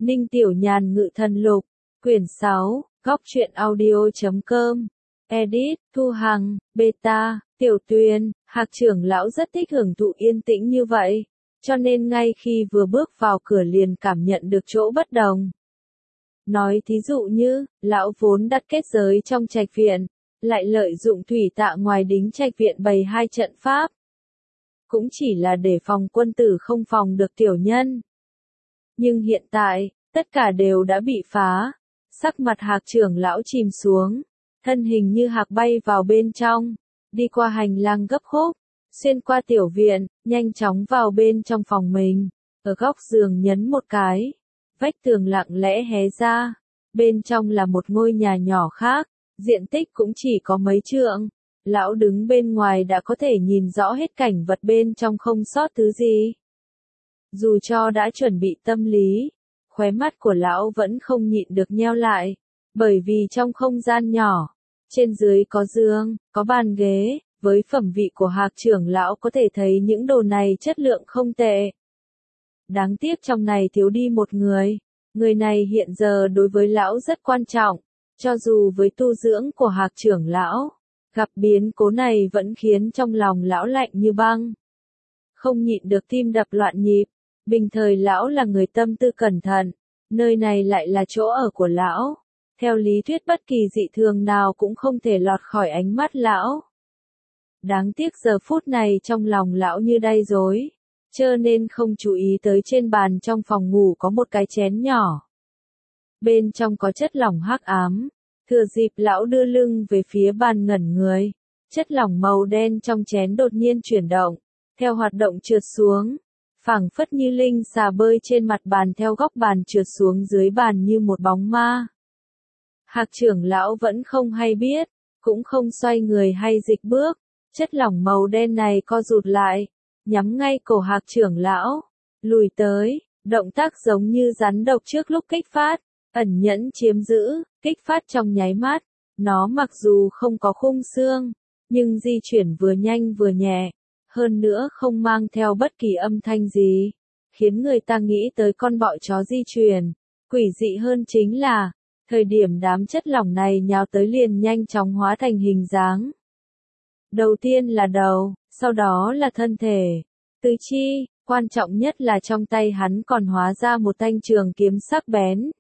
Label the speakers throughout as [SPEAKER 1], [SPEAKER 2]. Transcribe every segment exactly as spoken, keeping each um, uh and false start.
[SPEAKER 1] Ninh Tiểu Nhàn Ngự Thần Lục, quyển sáu, góc truyện audio.com, edit, Thu Hằng, beta, Tiểu Tuyền, Hạc trưởng lão rất thích hưởng thụ yên tĩnh như vậy, cho nên ngay khi vừa bước vào cửa liền cảm nhận được chỗ bất đồng. Nói thí dụ như, lão vốn đặt kết giới trong trạch viện, lại lợi dụng thủy tạ ngoài đính trạch viện bày hai trận pháp. Cũng chỉ là để phòng quân tử không phòng được tiểu nhân. Nhưng hiện tại, tất cả đều đã bị phá. Sắc mặt Hạc trưởng lão chìm xuống, thân hình như hạc bay vào bên trong, đi qua hành lang gấp khúc, xuyên qua tiểu viện, nhanh chóng vào bên trong phòng mình. Ở góc giường nhấn một cái, vách tường lặng lẽ hé ra, bên trong là một ngôi nhà nhỏ khác, diện tích cũng chỉ có mấy trượng. Lão đứng bên ngoài đã có thể nhìn rõ hết cảnh vật bên trong không sót thứ gì. Dù cho đã chuẩn bị tâm lý, khóe mắt của lão vẫn không nhịn được nheo lại, bởi vì trong không gian nhỏ, trên dưới có giường, có bàn ghế, với phẩm vị của Hạc trưởng lão có thể thấy những đồ này chất lượng không tệ. Đáng tiếc trong này thiếu đi một người, người này hiện giờ đối với lão rất quan trọng, cho dù với tu dưỡng của Hạc trưởng lão, gặp biến cố này vẫn khiến trong lòng lão lạnh như băng. Không nhịn được tim đập loạn nhịp, bình thời lão là người tâm tư cẩn thận, nơi này lại là chỗ ở của lão. Theo lý thuyết bất kỳ dị thường nào cũng không thể lọt khỏi ánh mắt lão. Đáng tiếc giờ phút này trong lòng lão như đay rối, cho nên không chú ý tới trên bàn trong phòng ngủ có một cái chén nhỏ. Bên trong có chất lỏng hắc ám, thừa dịp lão đưa lưng về phía bàn ngẩn người, chất lỏng màu đen trong chén đột nhiên chuyển động, theo hoạt động trượt xuống, phảng phất như linh xà bơi trên mặt bàn theo góc bàn trượt xuống dưới bàn như một bóng ma. Hạc trưởng lão vẫn không hay biết, cũng không xoay người hay dịch bước, chất lỏng màu đen này co rụt lại, nhắm ngay cổ Hạc trưởng lão, lùi tới, động tác giống như rắn độc trước lúc kích phát, ẩn nhẫn chiếm giữ, kích phát trong nháy mắt, nó mặc dù không có khung xương, nhưng di chuyển vừa nhanh vừa nhẹ, hơn nữa không mang theo bất kỳ âm thanh gì, khiến người ta nghĩ tới con bọ chó di chuyển. Quỷ dị hơn chính là, thời điểm đám chất lỏng này nhào tới liền nhanh chóng hóa thành hình dáng. Đầu tiên là đầu, sau đó là thân thể, tứ chi, quan trọng nhất là trong tay hắn còn hóa ra một thanh trường kiếm sắc bén.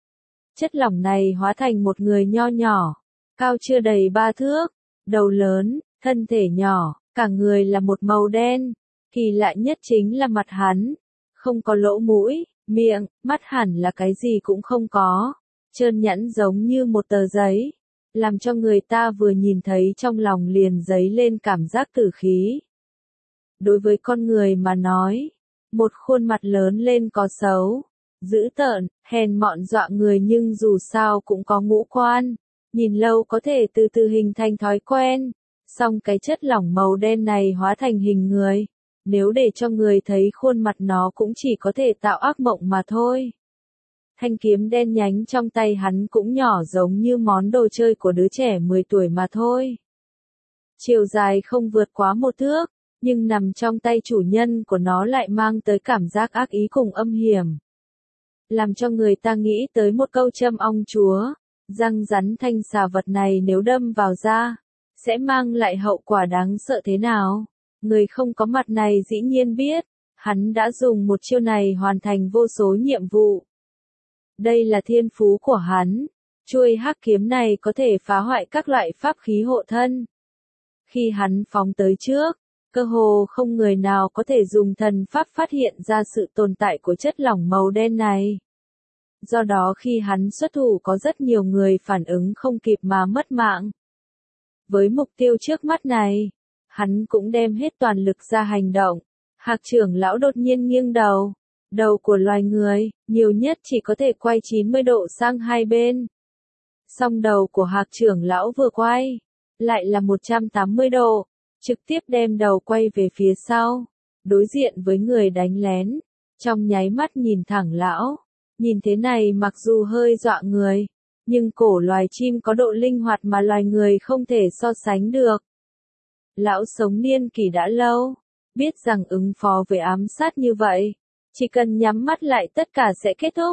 [SPEAKER 1] Chất lỏng này hóa thành một người nho nhỏ, cao chưa đầy ba thước, đầu lớn, thân thể nhỏ, cả người là một màu đen. Kỳ lạ nhất chính là mặt hắn, không có lỗ mũi, miệng, mắt hẳn là cái gì cũng không có, trơn nhẵn giống như một tờ giấy, làm cho người ta vừa nhìn thấy trong lòng liền dấy lên cảm giác tử khí. Đối với con người mà nói, một khuôn mặt lớn lên có xấu, dữ tợn, hèn mọn dọa người nhưng dù sao cũng có ngũ quan, nhìn lâu có thể từ từ hình thành thói quen, song cái chất lỏng màu đen này hóa thành hình người, nếu để cho người thấy khuôn mặt nó cũng chỉ có thể tạo ác mộng mà thôi. Thanh kiếm đen nhánh trong tay hắn cũng nhỏ giống như món đồ chơi của đứa trẻ mười tuổi mà thôi. Chiều dài không vượt quá một thước, nhưng nằm trong tay chủ nhân của nó lại mang tới cảm giác ác ý cùng âm hiểm. Làm cho người ta nghĩ tới một câu châm ong chúa, răng rắn thanh xà vật này nếu đâm vào da, sẽ mang lại hậu quả đáng sợ thế nào. Người không có mặt này dĩ nhiên biết, hắn đã dùng một chiêu này hoàn thành vô số nhiệm vụ. Đây là thiên phú của hắn, chuôi hắc kiếm này có thể phá hoại các loại pháp khí hộ thân. Khi hắn phóng tới trước, cơ hồ không người nào có thể dùng thần pháp phát hiện ra sự tồn tại của chất lỏng màu đen này. Do đó khi hắn xuất thủ có rất nhiều người phản ứng không kịp mà mất mạng. Với mục tiêu trước mắt này, hắn cũng đem hết toàn lực ra hành động. Hạc trưởng lão đột nhiên nghiêng đầu. Đầu của loài người, nhiều nhất chỉ có thể quay chín mươi độ sang hai bên. Song đầu của Hạc trưởng lão vừa quay, lại là một trăm tám mươi độ, trực tiếp đem đầu quay về phía sau, đối diện với người đánh lén, trong nháy mắt nhìn thẳng lão. Nhìn thế này mặc dù hơi dọa người, nhưng cổ loài chim có độ linh hoạt mà loài người không thể so sánh được. Lão sống niên kỷ đã lâu, biết rằng ứng phó với ám sát như vậy, chỉ cần nhắm mắt lại tất cả sẽ kết thúc.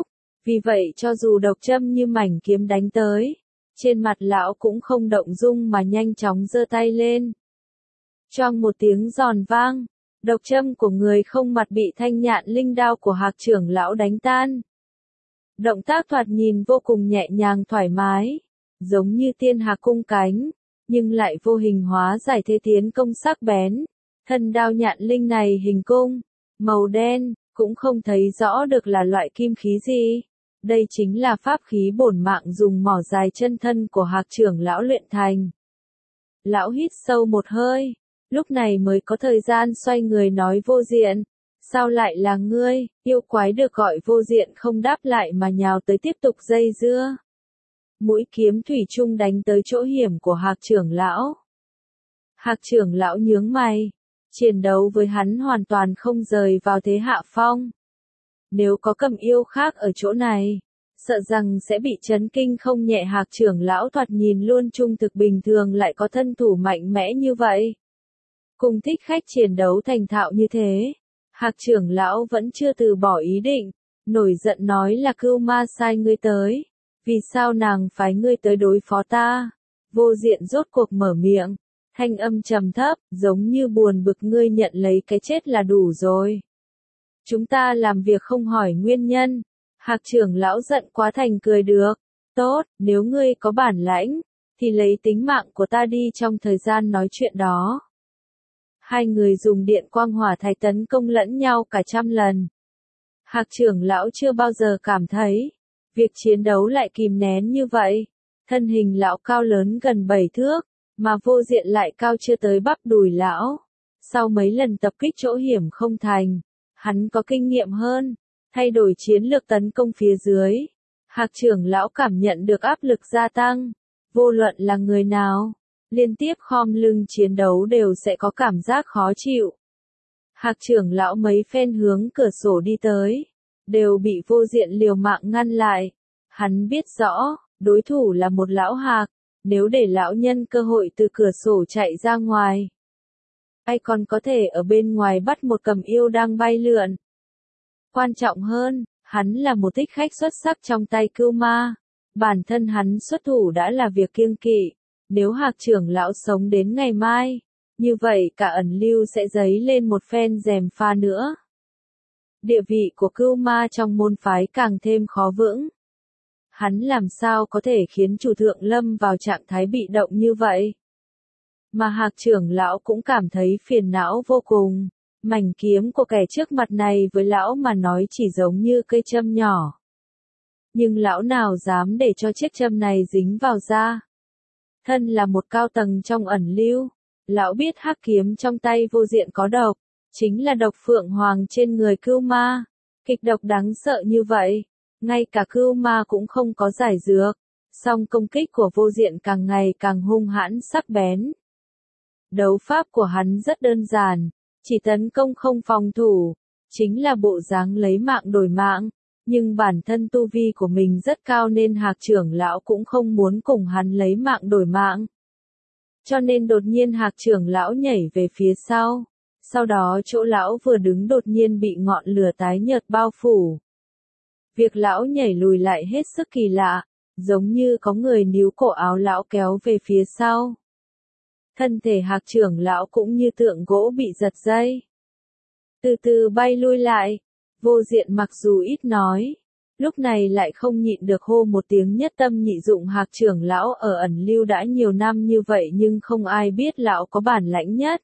[SPEAKER 1] Vì vậy cho dù độc châm như mảnh kiếm đánh tới, trên mặt lão cũng không động dung mà nhanh chóng giơ tay lên. Choang một tiếng giòn vang, độc châm của người không mặt bị thanh nhạn linh đao của Hạc trưởng lão đánh tan. Động tác thoạt nhìn vô cùng nhẹ nhàng thoải mái, giống như tiên hạc cung cánh, nhưng lại vô hình hóa giải thế tiến công sắc bén. Thân đao nhạn linh này hình cung, màu đen, cũng không thấy rõ được là loại kim khí gì. Đây chính là pháp khí bổn mạng dùng mỏ dài chân thân của Hạc trưởng lão luyện thành. Lão hít sâu một hơi, lúc này mới có thời gian xoay người nói Vô Diện. Sao lại là ngươi? Yêu quái được gọi Vô Diện không đáp lại mà nhào tới tiếp tục dây dưa. Mũi kiếm thủy chung đánh tới chỗ hiểm của Hạc trưởng lão. Hạc trưởng lão nhướng mày, chiến đấu với hắn hoàn toàn không rời vào thế hạ phong. Nếu có cầm yêu khác ở chỗ này, sợ rằng sẽ bị chấn kinh không nhẹ. Hạc trưởng lão thoạt nhìn luôn trung thực bình thường lại có thân thủ mạnh mẽ như vậy. Cùng thích khách chiến đấu thành thạo như thế, Hạc trưởng lão vẫn chưa từ bỏ ý định, nổi giận nói là Cưu Ma sai ngươi tới, vì sao nàng phái ngươi tới đối phó ta? Vô Diện rốt cuộc mở miệng, thanh âm trầm thấp, giống như buồn bực, ngươi nhận lấy cái chết là đủ rồi. Chúng ta làm việc không hỏi nguyên nhân. Hạc trưởng lão giận quá thành cười được. Tốt, nếu ngươi có bản lãnh, thì lấy tính mạng của ta đi trong thời gian nói chuyện đó. Hai người dùng điện quang hỏa thạch tấn công lẫn nhau cả trăm lần. Hạc trưởng lão chưa bao giờ cảm thấy việc chiến đấu lại kìm nén như vậy. Thân hình lão cao lớn gần bảy thước, mà Vô Diện lại cao chưa tới bắp đùi lão. Sau mấy lần tập kích chỗ hiểm không thành, hắn có kinh nghiệm hơn, thay đổi chiến lược tấn công phía dưới. Hạc trưởng lão cảm nhận được áp lực gia tăng, vô luận là người nào, liên tiếp khom lưng chiến đấu đều sẽ có cảm giác khó chịu. Hạc trưởng lão mấy phen hướng cửa sổ đi tới, đều bị Vô Diện liều mạng ngăn lại. Hắn biết rõ, đối thủ là một lão hạc, nếu để lão nhân cơ hội từ cửa sổ chạy ra ngoài, ai còn có thể ở bên ngoài bắt một cầm yêu đang bay lượn. Quan trọng hơn, hắn là một thích khách xuất sắc trong tay Cưu Ma. Bản thân hắn xuất thủ đã là việc kiêng kỵ. Nếu Hạc trưởng lão sống đến ngày mai, như vậy cả ẩn lưu sẽ dấy lên một phen gièm pha nữa. Địa vị của Cưu Ma trong môn phái càng thêm khó vững. Hắn làm sao có thể khiến chủ thượng lâm vào trạng thái bị động như vậy? Mà Hạc trưởng lão cũng cảm thấy phiền não vô cùng. Mảnh kiếm của kẻ trước mặt này với lão mà nói chỉ giống như cây châm nhỏ. Nhưng lão nào dám để cho chiếc châm này dính vào da? Thân là một cao tầng trong ẩn lưu, lão biết hắc kiếm trong tay Vô Diện có độc, chính là độc phượng hoàng trên người Cưu Ma. Kịch độc đáng sợ như vậy, ngay cả Cưu Ma cũng không có giải dược, song công kích của Vô Diện càng ngày càng hung hãn sắc bén. Đấu pháp của hắn rất đơn giản, chỉ tấn công không phòng thủ, chính là bộ dáng lấy mạng đổi mạng, nhưng bản thân tu vi của mình rất cao nên Hạc trưởng lão cũng không muốn cùng hắn lấy mạng đổi mạng. Cho nên đột nhiên Hạc trưởng lão nhảy về phía sau, sau đó chỗ lão vừa đứng đột nhiên bị ngọn lửa tái nhợt bao phủ. Việc lão nhảy lùi lại hết sức kỳ lạ, giống như có người níu cổ áo lão kéo về phía sau. Thân thể Hạc trưởng lão cũng như tượng gỗ bị giật dây, từ từ bay lui lại. Vô Diện mặc dù ít nói, lúc này lại không nhịn được hô một tiếng nhất tâm nhị dụng. Hạc trưởng lão ở ẩn lưu đã nhiều năm như vậy nhưng không ai biết lão có bản lãnh nhất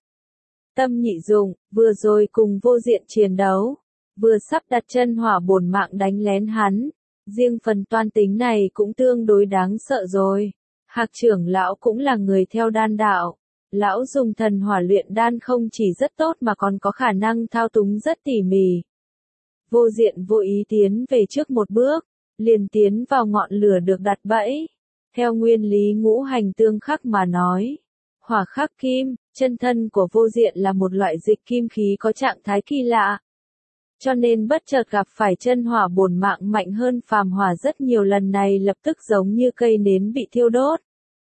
[SPEAKER 1] tâm nhị dụng. Vừa rồi cùng Vô Diện chiến đấu, vừa sắp đặt chân hỏa bổn mạng đánh lén hắn, riêng phần toan tính này cũng tương đối đáng sợ rồi. Hạc trưởng lão cũng là người theo đan đạo, lão dùng thần hỏa luyện đan không chỉ rất tốt mà còn có khả năng thao túng rất tỉ mỉ. Vô Diện vô ý tiến về trước một bước, liền tiến vào ngọn lửa được đặt bẫy. Theo nguyên lý ngũ hành tương khắc mà nói, hỏa khắc kim, chân thân của Vô Diện là một loại dịch kim khí có trạng thái kỳ lạ. Cho nên bất chợt gặp phải chân hỏa bổn mạng mạnh hơn phàm hỏa rất nhiều, lần này lập tức giống như cây nến bị thiêu đốt.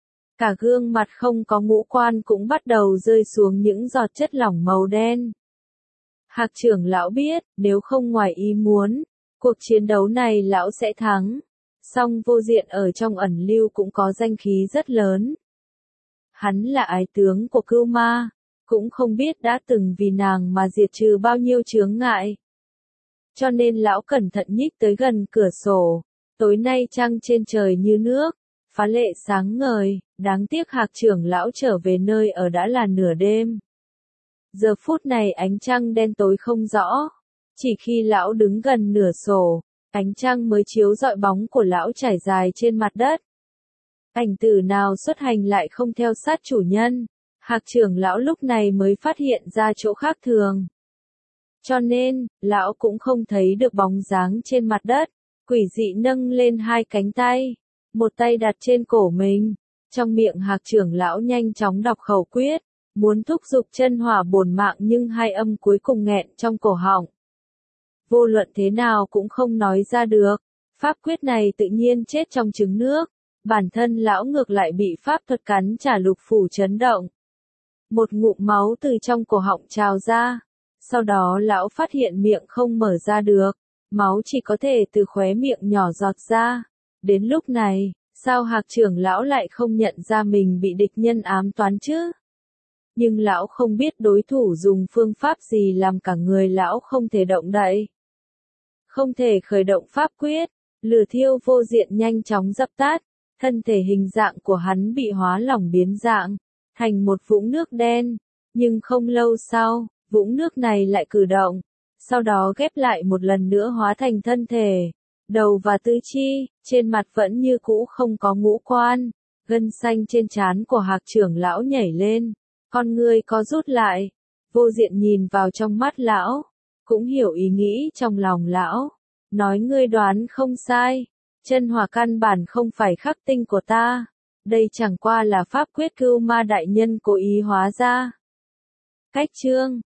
[SPEAKER 1] Cả gương mặt không có ngũ quan cũng bắt đầu rơi xuống những giọt chất lỏng màu đen. Hạc trưởng lão biết, nếu không ngoài ý muốn, Cuộc chiến đấu này lão sẽ thắng. Song Vô Diện ở trong ẩn lưu cũng có danh khí rất lớn. Hắn là ái tướng của Cưu Ma, cũng không biết đã từng vì nàng mà diệt trừ bao nhiêu chướng ngại. Cho nên lão cẩn thận nhích tới gần cửa sổ. Tối nay trăng trên trời như nước, phá lệ sáng ngời, đáng tiếc Hạc trưởng lão trở về nơi ở đã là nửa đêm. Giờ phút này ánh trăng đen tối không rõ, chỉ khi lão đứng gần nửa sổ, ánh trăng mới chiếu rọi bóng của lão trải dài trên mặt đất. Ảnh tử nào xuất hành lại không theo sát chủ nhân, Hạc trưởng lão lúc này mới phát hiện ra chỗ khác thường. Cho nên, lão cũng không thấy được bóng dáng trên mặt đất, quỷ dị nâng lên hai cánh tay, một tay đặt trên cổ mình, trong miệng Hạc trưởng lão nhanh chóng đọc khẩu quyết, muốn thúc giục chân hỏa bổn mạng nhưng hai âm cuối cùng nghẹn trong cổ họng. Vô luận thế nào cũng không nói ra được, pháp quyết này tự nhiên chết trong trứng nước, bản thân lão ngược lại bị pháp thuật cắn trả lục phủ chấn động. Một ngụm máu từ trong cổ họng trào ra, sau đó lão phát hiện miệng không mở ra được, máu chỉ có thể từ khóe miệng nhỏ giọt ra. Đến lúc này, sao Hạc trưởng lão lại không nhận ra mình bị địch nhân ám toán chứ? Nhưng lão không biết đối thủ dùng phương pháp gì làm cả người lão không thể động đậy. Không thể khởi động pháp quyết, lửa thiêu Vô Diện nhanh chóng dập tắt, thân thể hình dạng của hắn bị hóa lỏng biến dạng, thành một vũng nước đen, nhưng không lâu sau, vũng nước này lại cử động, sau đó ghép lại một lần nữa hóa thành thân thể, đầu và tứ chi, trên mặt vẫn như cũ không có ngũ quan, gân xanh trên trán của Hạc trưởng lão nhảy lên, con ngươi có rút lại, Vô Diện nhìn vào trong mắt lão, cũng hiểu ý nghĩ trong lòng lão, nói ngươi đoán không sai, chân hỏa căn bản không phải khắc tinh của ta, đây chẳng qua là pháp quyết Cưu Ma đại nhân cố ý hóa ra. Cách chương